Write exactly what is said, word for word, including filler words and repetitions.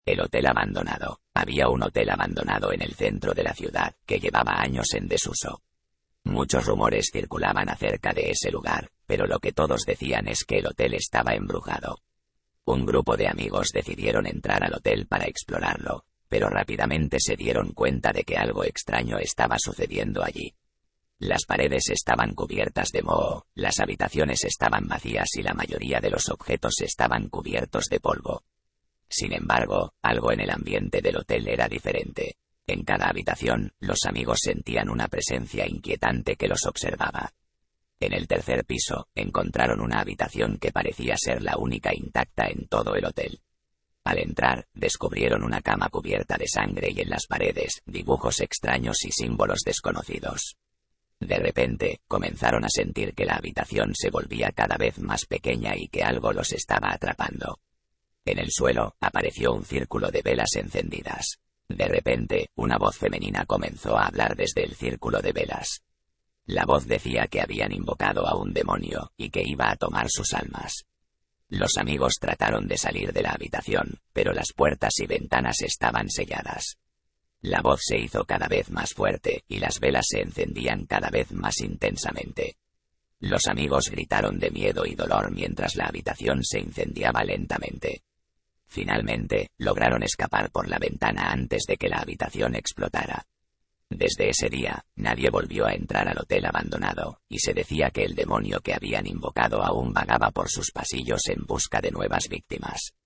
El hotel abandonado. Había un hotel abandonado en el centro de la ciudad que llevaba años en desuso. Muchos rumores circulaban acerca de ese lugar, pero lo que todos decían es que el hotel estaba embrujado. Un grupo de amigos decidieron entrar al hotel para explorarlo, pero rápidamente se dieron cuenta de que algo extraño estaba sucediendo allí. Las paredes estaban cubiertas de moho, las habitaciones estaban vacías y la mayoría de los objetos estaban cubiertos de polvo. Sin embargo, algo en el ambiente del hotel era diferente. En cada habitación, los amigos sentían una presencia inquietante que los observaba. En el tercer piso, encontraron una habitación que parecía ser la única intacta en todo el hotel. Al entrar, descubrieron una cama cubierta de sangre y en las paredes, dibujos extraños y símbolos desconocidos. De repente, comenzaron a sentir que la habitación se volvía cada vez más pequeña y que algo los estaba atrapando. En el suelo, apareció un círculo de velas encendidas. De repente, una voz femenina comenzó a hablar desde el círculo de velas. La voz decía que habían invocado a un demonio, y que iba a tomar sus almas. Los amigos trataron de salir de la habitación, pero las puertas y ventanas estaban selladas. La voz se hizo cada vez más fuerte, y las velas se encendían cada vez más intensamente. Los amigos gritaron de miedo y dolor mientras la habitación se incendiaba lentamente. Finalmente, lograron escapar por la ventana antes de que la habitación explotara. Desde ese día, nadie volvió a entrar al hotel abandonado, y se decía que el demonio que habían invocado aún vagaba por sus pasillos en busca de nuevas víctimas.